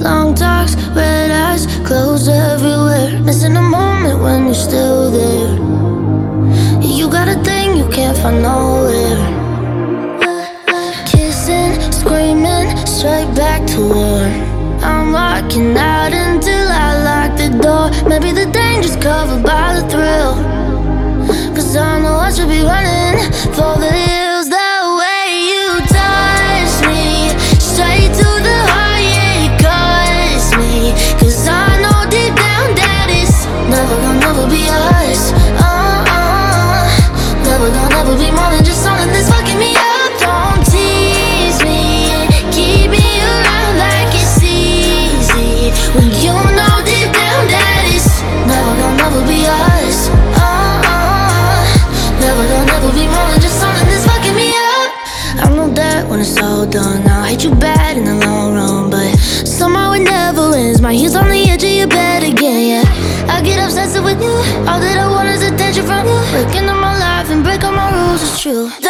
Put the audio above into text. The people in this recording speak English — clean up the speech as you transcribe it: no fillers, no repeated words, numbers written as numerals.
Long talks, red eyes, clothes everywhere. Missing a moment when you're still there. You got a thing you can't find nowhere. Kissing, screaming, straight back to war. I'm walking out until I lock the door. Maybe the danger's covered by the thrill, 'cause I know I should be running for the hills. The way you touch me, straight to the heart, yeah, it cuts me. 'Cause I know deep down that it's never gonna never be us. Never gonna never be more than just something that's fucking me up. Don't tease me, keep me around like it's easy, when you know deep down that it's never gonna never be us. Never gonna never be more than just something that's fucking me up. I know that when it's all done, I'll hate you bad in the long run, but somehow it never ends. My heels on the edge of your bed again, yeah. I get obsessive with you. All that I want is attention from you. Breaking up my life and break all my rules, it's true.